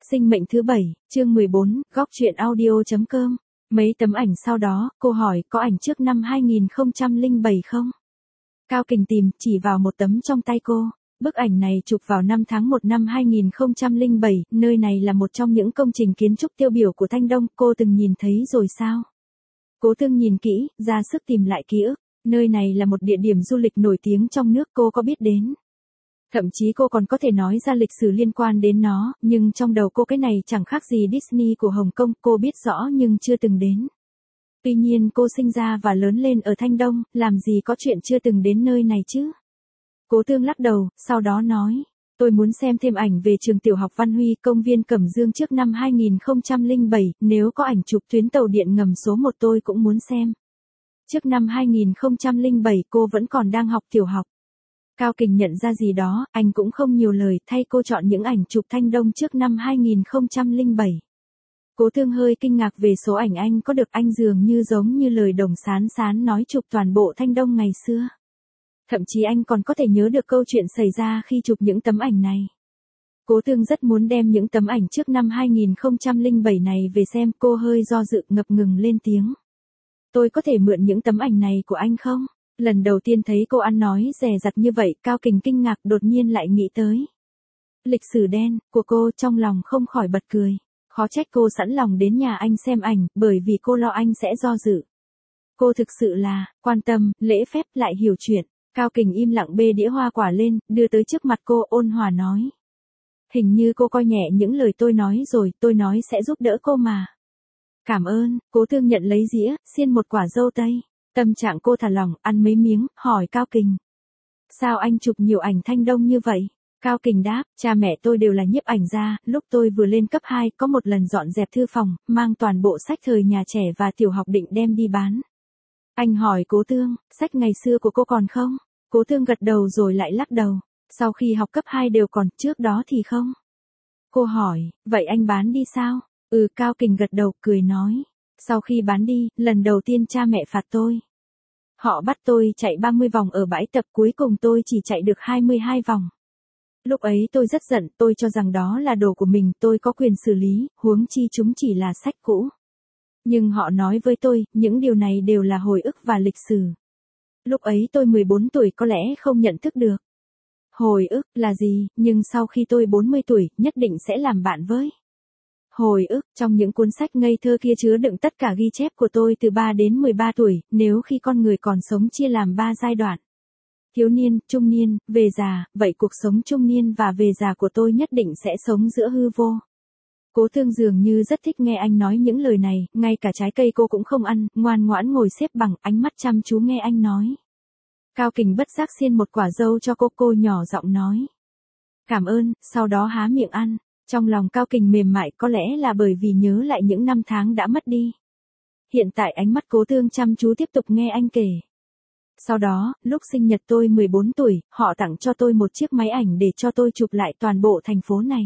Sinh mệnh thứ 7, chương 14, góc truyện audio.com. Mấy tấm ảnh sau đó, cô hỏi có ảnh trước năm 2007 không? Cao Kình tìm, chỉ vào một tấm trong tay cô. Bức ảnh này chụp vào năm tháng 1 năm 2007, nơi này là một trong những công trình kiến trúc tiêu biểu của Thanh Đông, cô từng nhìn thấy rồi sao? Cố Thương nhìn kỹ, ra sức tìm lại ký ức. Nơi này là một địa điểm du lịch nổi tiếng trong nước, cô có biết đến. Thậm chí cô còn có thể nói ra lịch sử liên quan đến nó, nhưng trong đầu cô cái này chẳng khác gì Disney của Hồng Kông, cô biết rõ nhưng chưa từng đến. Tuy nhiên cô sinh ra và lớn lên ở Thanh Đông, làm gì có chuyện chưa từng đến nơi này chứ? Cố Thương lắc đầu, sau đó nói, tôi muốn xem thêm ảnh về trường tiểu học Văn Huy, công viên Cẩm Dương trước năm 2007, nếu có ảnh chụp tuyến tàu điện ngầm số 1 tôi cũng muốn xem. Trước năm 2007 cô vẫn còn đang học tiểu học. Cao Kình nhận ra gì đó, anh cũng không nhiều lời, thay cô chọn những ảnh chụp Thanh Đông trước năm 2007. Cố Thương hơi kinh ngạc về số ảnh anh có được, anh dường như giống như lời Đồng Sán Sán nói chụp toàn bộ Thanh Đông ngày xưa. Thậm chí anh còn có thể nhớ được câu chuyện xảy ra khi chụp những tấm ảnh này. Cố Thương rất muốn đem những tấm ảnh trước năm 2007 này về xem, cô hơi do dự ngập ngừng lên tiếng. Tôi có thể mượn những tấm ảnh này của anh không? Lần đầu tiên thấy cô ăn nói dè dặt như vậy, Cao Kình kinh ngạc, đột nhiên lại nghĩ tới lịch sử đen của cô, trong lòng không khỏi bật cười. Khó trách cô sẵn lòng đến nhà anh xem ảnh, bởi vì cô lo anh sẽ do dự. Cô thực sự là quan tâm, lễ phép lại hiểu chuyện. Cao Kình im lặng bê đĩa hoa quả lên, đưa tới trước mặt cô, ôn hòa nói. Hình như cô coi nhẹ những lời tôi nói rồi, tôi nói sẽ giúp đỡ cô mà. Cảm ơn. Cố Thương nhận lấy dĩa, xiên một quả dâu tây. Tâm trạng cô thả lỏng, ăn mấy miếng, hỏi Cao Kình. Sao anh chụp nhiều ảnh Thanh Đông như vậy? Cao Kình đáp, cha mẹ tôi đều là nhiếp ảnh gia, lúc tôi vừa lên cấp 2, có một lần dọn dẹp thư phòng, mang toàn bộ sách thời nhà trẻ và tiểu học định đem đi bán. Anh hỏi Cố Thương, sách ngày xưa của cô còn không? Cố Thương gật đầu rồi lại lắc đầu. Sau khi học cấp 2 đều còn, trước đó thì không. Cô hỏi, vậy anh bán đi sao? Cao Kình gật đầu, cười nói. Sau khi bán đi, lần đầu tiên cha mẹ phạt tôi. Họ bắt tôi chạy 30 vòng ở bãi tập, cuối cùng tôi chỉ chạy được 22 vòng. Lúc ấy tôi rất giận, tôi cho rằng đó là đồ của mình, tôi có quyền xử lý, huống chi chúng chỉ là sách cũ. Nhưng họ nói với tôi, những điều này đều là hồi ức và lịch sử. Lúc ấy tôi 14 tuổi, có lẽ không nhận thức được. Hồi ức là gì, nhưng sau khi tôi 40 tuổi, nhất định sẽ làm bạn với. Hồi ức, trong những cuốn sách ngây thơ kia chứa đựng tất cả ghi chép của tôi từ 3 đến 13 tuổi, nếu khi con người còn sống chia làm 3 giai đoạn. Thiếu niên, trung niên, về già, vậy cuộc sống trung niên và về già của tôi nhất định sẽ sống giữa hư vô. Cố Thương dường như rất thích nghe anh nói những lời này, ngay cả trái cây cô cũng không ăn, ngoan ngoãn ngồi xếp bằng, ánh mắt chăm chú nghe anh nói. Cao Kình bất giác xiên một quả dâu cho cô nhỏ giọng nói. Cảm ơn, sau đó há miệng ăn. Trong lòng Cao Kình mềm mại, có lẽ là bởi vì nhớ lại những năm tháng đã mất đi. Hiện tại ánh mắt Cố Thương chăm chú tiếp tục nghe anh kể. Sau đó, lúc sinh nhật tôi 14 tuổi, họ tặng cho tôi một chiếc máy ảnh để cho tôi chụp lại toàn bộ thành phố này.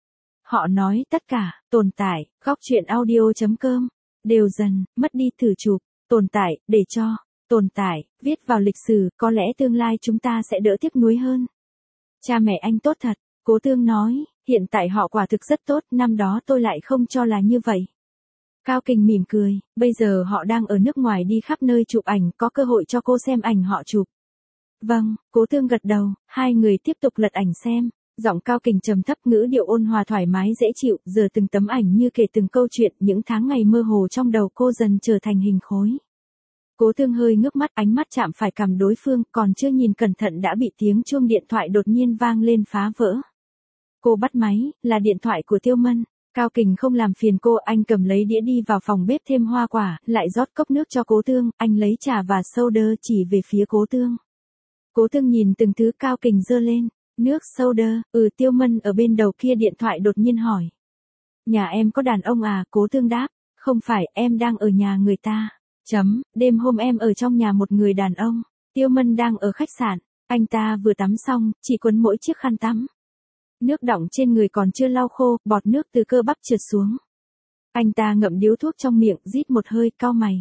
Họ nói tất cả, tồn tại, góc truyện audio.com, đều dần, mất đi thử chụp, tồn tại, để cho, tồn tại, viết vào lịch sử, có lẽ tương lai chúng ta sẽ đỡ tiếc nuối hơn. Cha mẹ anh tốt thật, Cố Thương nói, hiện tại họ quả thực rất tốt, năm đó tôi lại không cho là như vậy. Cao Kình mỉm cười, bây giờ họ đang ở nước ngoài đi khắp nơi chụp ảnh, có cơ hội cho cô xem ảnh họ chụp. Vâng, Cố Thương gật đầu, hai người tiếp tục lật ảnh xem. Giọng Cao Kình trầm thấp, ngữ điệu ôn hòa thoải mái dễ chịu, giờ từng tấm ảnh như kể từng câu chuyện, những tháng ngày mơ hồ trong đầu cô dần trở thành hình khối. Cố Thương hơi ngước mắt, ánh mắt chạm phải cằm đối phương, còn chưa nhìn cẩn thận đã bị tiếng chuông điện thoại đột nhiên vang lên phá vỡ. Cô bắt máy, là điện thoại của Tiêu Mân. Cao Kình không làm phiền cô, anh cầm lấy đĩa đi vào phòng bếp thêm hoa quả, lại rót cốc nước cho Cố Thương, anh lấy trà và soda chỉ về phía Cố Thương. Cố Thương nhìn từng thứ Cao Kình giơ lên. Nước soda, Tiêu Mân ở bên đầu kia điện thoại đột nhiên hỏi. Nhà em có đàn ông à? Cố Thương đáp, không phải, em đang ở nhà người ta. Đêm hôm em ở trong nhà một người đàn ông. Tiêu Mân đang ở khách sạn, anh ta vừa tắm xong, chỉ quấn mỗi chiếc khăn tắm. Nước đọng trên người còn chưa lau khô, bọt nước từ cơ bắp trượt xuống. Anh ta ngậm điếu thuốc trong miệng, rít một hơi, cau mày.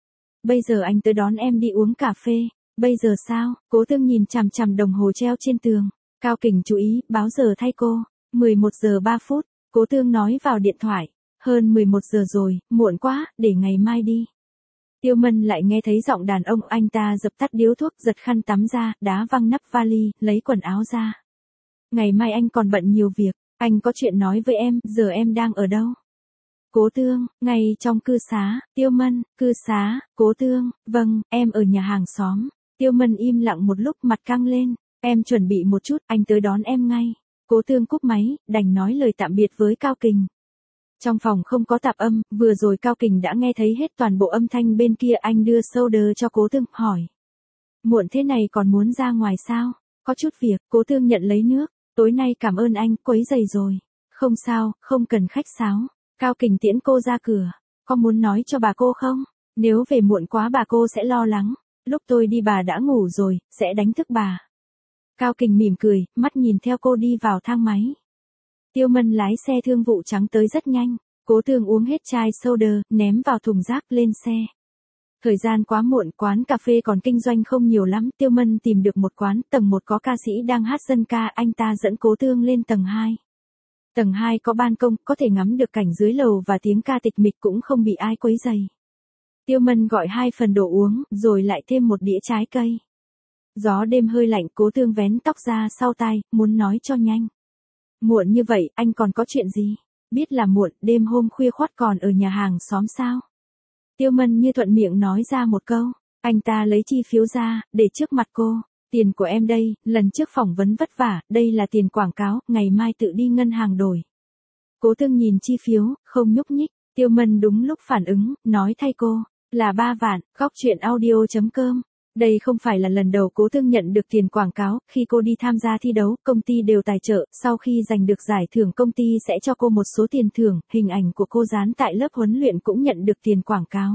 Bây giờ anh tới đón em đi uống cà phê. Bây giờ sao? Cố Thương nhìn chằm chằm đồng hồ treo trên tường. Cao Kình chú ý, báo giờ thay cô. 11 giờ 3 phút. Cố Tương nói vào điện thoại. Hơn 11 giờ rồi, muộn quá, để ngày mai đi. Tiêu Mân lại nghe thấy giọng đàn ông, anh ta dập tắt điếu thuốc, giật khăn tắm ra, đá văng nắp vali, lấy quần áo ra. Ngày mai anh còn bận nhiều việc, anh có chuyện nói với em, giờ em đang ở đâu? Cố Tương, ngay trong cư xá. Tiêu Mân, cư xá. Cố Tương, vâng, em ở nhà hàng xóm. Tiêu Mân im lặng một lúc, mặt căng lên. Em chuẩn bị một chút, anh tới đón em ngay. Cố Tương cúp máy, đành nói lời tạm biệt với Cao Kình. Trong phòng không có tạp âm, vừa rồi Cao Kình đã nghe thấy hết toàn bộ âm thanh bên kia. Anh đưa soda cho Cố Tương, hỏi. Muộn thế này còn muốn ra ngoài sao? Có chút việc. Cố Tương nhận lấy nước. Tối nay cảm ơn anh, quấy rầy rồi. Không sao, không cần khách sáo. Cao Kình tiễn cô ra cửa. Có muốn nói cho bà cô không? Nếu về muộn quá bà cô sẽ lo lắng. Lúc tôi đi bà đã ngủ rồi, sẽ đánh thức bà. Cao Kình mỉm cười, mắt nhìn theo cô đi vào thang máy. Tiêu Mân lái xe thương vụ trắng tới rất nhanh. Cố Tương uống hết chai soda, ném vào thùng rác, lên xe. Thời gian quá muộn, quán cà phê còn kinh doanh không nhiều lắm. Tiêu Mân tìm được một quán, tầng 1 có ca sĩ đang hát dân ca, anh ta dẫn Cố Tương lên tầng 2. Tầng 2 có ban công, có thể ngắm được cảnh dưới lầu và tiếng ca tịch mịch, cũng không bị ai quấy rầy. Tiêu Mân gọi 2 phần đồ uống, rồi lại thêm một đĩa trái cây. Gió đêm hơi lạnh, Cố Tương vén tóc ra sau tai, muốn nói cho nhanh. Muộn như vậy, anh còn có chuyện gì? Biết là muộn, đêm hôm khuya khoắt còn ở nhà hàng xóm sao? Tiêu Mân như thuận miệng nói ra một câu. Anh ta lấy chi phiếu ra, để trước mặt cô. Tiền của em đây, lần trước phỏng vấn vất vả, đây là tiền quảng cáo, ngày mai tự đi ngân hàng đổi. Cố Tương nhìn chi phiếu, không nhúc nhích. Tiêu Mân đúng lúc phản ứng, nói thay cô. Là 3 vạn, góc chuyện audio.com. Đây không phải là lần đầu Cố Tương nhận được tiền quảng cáo. Khi cô đi tham gia thi đấu, công ty đều tài trợ. Sau khi giành được giải thưởng, công ty sẽ cho cô một số tiền thưởng. Hình ảnh của cô dán tại lớp huấn luyện cũng nhận được tiền quảng cáo.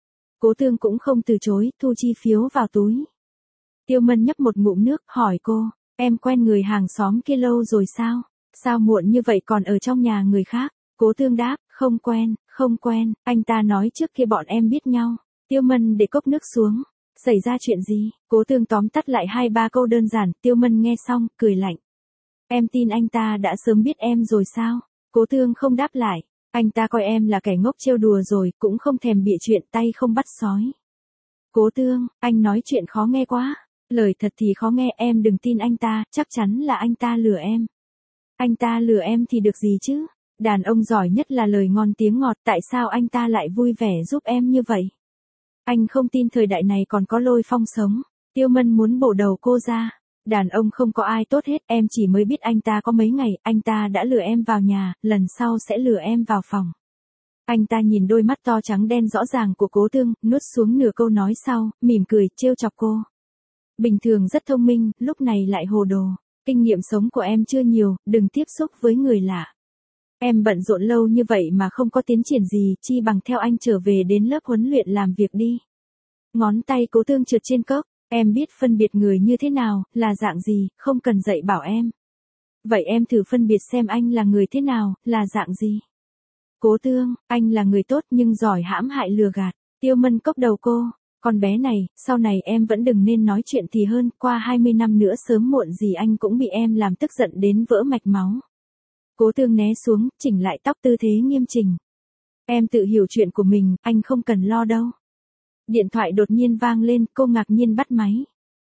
Cố Tương cũng không từ chối, thu chi phiếu vào túi. Tiêu Mân nhấp một ngụm nước, hỏi cô. Em quen người hàng xóm kia lâu rồi sao? Sao muộn như vậy còn ở trong nhà người khác? Cố Tương đáp, không quen, không quen. Anh ta nói trước kia bọn em biết nhau. Tiêu Mân để cốc nước xuống. Xảy ra chuyện gì? Cố Tương tóm tắt lại 2-3 câu đơn giản. Tiêu Mân nghe xong, cười lạnh. Em tin anh ta đã sớm biết em rồi sao? Cố Tương không đáp lại. Anh ta coi em là kẻ ngốc trêu đùa rồi, cũng không thèm bịa chuyện, tay không bắt sói. Cố Tương, anh nói chuyện khó nghe quá. Lời thật thì khó nghe, em đừng tin anh ta, chắc chắn là anh ta lừa em. Anh ta lừa em thì được gì chứ? Đàn ông giỏi nhất là lời ngon tiếng ngọt, tại sao anh ta lại vui vẻ giúp em như vậy? Anh không tin thời đại này còn có Lôi Phong sống. Tiêu Mân muốn bổ đầu cô ra. Đàn ông không có ai tốt hết, em chỉ mới biết anh ta có mấy ngày, anh ta đã lừa em vào nhà, lần sau sẽ lừa em vào phòng. Anh ta nhìn đôi mắt to trắng đen rõ ràng của Cố Tương, nuốt xuống nửa câu nói sau, mỉm cười, trêu chọc cô. Bình thường rất thông minh, lúc này lại hồ đồ. Kinh nghiệm sống của em chưa nhiều, đừng tiếp xúc với người lạ. Em bận rộn lâu như vậy mà không có tiến triển gì, chi bằng theo anh trở về đến lớp huấn luyện làm việc đi. Ngón tay Cố Tương trượt trên cốc, em biết phân biệt người như thế nào, là dạng gì, không cần dạy bảo em. Vậy em thử phân biệt xem anh là người thế nào, là dạng gì. Cố Tương, anh là người tốt nhưng giỏi hãm hại lừa gạt. Tiêu Mân cốc đầu cô. Con bé này, sau này em vẫn đừng nên nói chuyện thì hơn, qua 20 năm nữa sớm muộn gì anh cũng bị em làm tức giận đến vỡ mạch máu. Cố Tương né xuống, chỉnh lại tóc tư thế nghiêm chỉnh. Em tự hiểu chuyện của mình, anh không cần lo đâu. Điện thoại đột nhiên vang lên, cô ngạc nhiên bắt máy.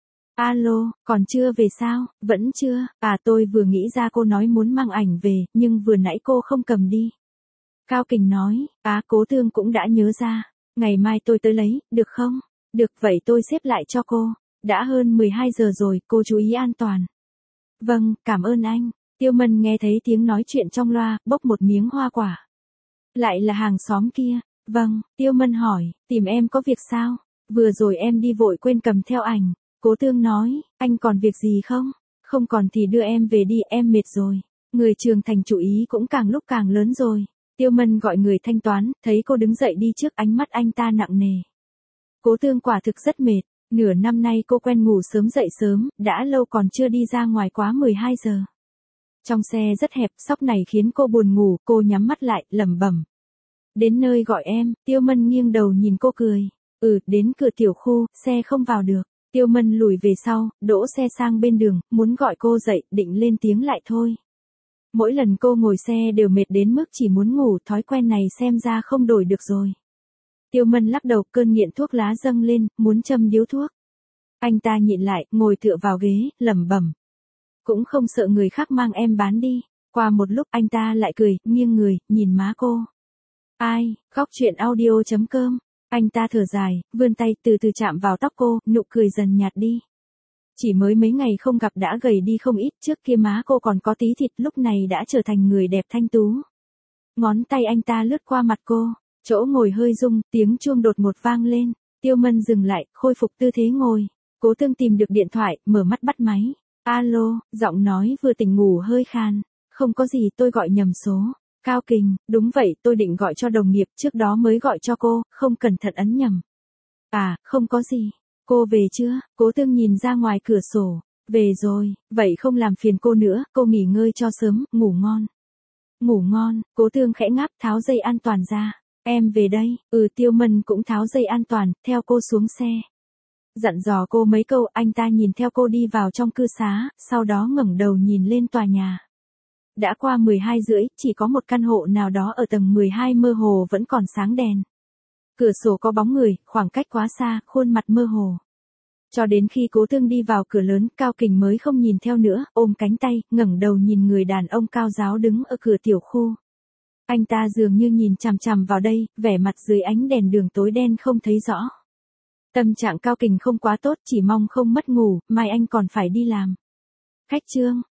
Alo, còn chưa về sao? Vẫn chưa, tôi vừa nghĩ ra cô nói muốn mang ảnh về, nhưng vừa nãy cô không cầm đi. Cao Kình nói, Cố Tương cũng đã nhớ ra. Ngày mai tôi tới lấy, được không? Được, vậy tôi xếp lại cho cô. Đã hơn 12 giờ rồi, cô chú ý an toàn. Vâng, cảm ơn anh. Tiêu Mân nghe thấy tiếng nói chuyện trong loa, bốc một miếng hoa quả. Lại là hàng xóm kia. Vâng, Tiêu Mân hỏi, tìm em có việc sao? Vừa rồi em đi vội quên cầm theo ảnh. Cố Tương nói, anh còn việc gì không? Không còn thì đưa em về đi, em mệt rồi. Người trưởng thành chủ ý cũng càng lúc càng lớn rồi. Tiêu Mân gọi người thanh toán, thấy cô đứng dậy đi trước, ánh mắt anh ta nặng nề. Cố Tương quả thực rất mệt, nửa năm nay cô quen ngủ sớm dậy sớm, đã lâu còn chưa đi ra ngoài quá 12 giờ. Trong xe rất hẹp, sóc này khiến cô buồn ngủ, cô nhắm mắt lại, lẩm bẩm. Đến nơi gọi em, Tiêu Mân nghiêng đầu nhìn cô cười. Đến cửa tiểu khu, xe không vào được. Tiêu Mân lùi về sau, đỗ xe sang bên đường, muốn gọi cô dậy, định lên tiếng lại thôi. Mỗi lần cô ngồi xe đều mệt đến mức chỉ muốn ngủ, thói quen này xem ra không đổi được rồi. Tiêu Mân lắc đầu, cơn nghiện thuốc lá dâng lên, muốn châm điếu thuốc. Anh ta nhịn lại, ngồi tựa vào ghế, lẩm bẩm. Cũng không sợ người khác mang em bán đi. Qua một lúc anh ta lại cười, nghiêng người, nhìn má cô. Ai, góc chuyện audio.com. Anh ta thở dài, vươn tay từ từ chạm vào tóc cô, nụ cười dần nhạt đi. Chỉ mới mấy ngày không gặp đã gầy đi không ít, trước kia má cô còn có tí thịt, lúc này đã trở thành người đẹp thanh tú. Ngón tay anh ta lướt qua mặt cô, chỗ ngồi hơi rung, tiếng chuông đột ngột vang lên. Tiêu Mân dừng lại, khôi phục tư thế ngồi. Cố Tương tìm được điện thoại, mở mắt bắt máy. Alo, giọng nói vừa tỉnh ngủ hơi khan. Không có gì, tôi gọi nhầm số. Cao Kình, đúng vậy, tôi định gọi cho đồng nghiệp, trước đó mới gọi cho cô, không cẩn thận ấn nhầm. À, không có gì. Cô về chưa? Cố Tương nhìn ra ngoài cửa sổ. Về rồi, vậy không làm phiền cô nữa, cô nghỉ ngơi cho sớm, ngủ ngon. Ngủ ngon, Cố Tương khẽ ngáp, tháo dây an toàn ra. Em về đây. Tiêu Mân cũng tháo dây an toàn, theo cô xuống xe. Dặn dò cô mấy câu, anh ta nhìn theo cô đi vào trong cư xá, sau đó ngẩng đầu nhìn lên tòa nhà. Đã qua 12:30, chỉ có một căn hộ nào đó ở tầng 12 mơ hồ vẫn còn sáng đèn. Cửa sổ có bóng người, khoảng cách quá xa, khuôn mặt mơ hồ. Cho đến khi Cố Tương đi vào cửa lớn, Cao Kình mới không nhìn theo nữa, ôm cánh tay, ngẩng đầu nhìn người đàn ông cao ráo đứng ở cửa tiểu khu. Anh ta dường như nhìn chằm chằm vào đây, vẻ mặt dưới ánh đèn đường tối đen không thấy rõ. Tâm trạng Cao Kình không quá tốt, chỉ mong không mất ngủ, mai anh còn phải đi làm. Khách Trương,